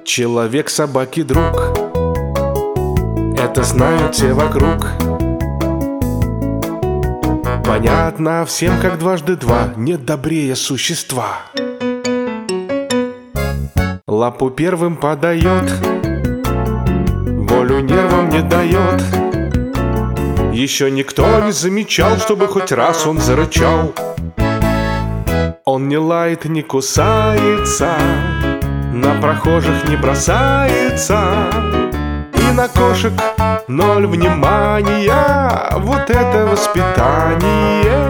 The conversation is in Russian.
Человек собаки друг, это знают все вокруг. Понятно всем, как дважды два, нет добрее существа. Лапу первым подает, волю нервам не дает. Еще никто не замечал, чтобы хоть раз он зарычал. Он не лает, не кусается, на прохожих не бросается, и на кошек ноль внимания. Вот это воспитание!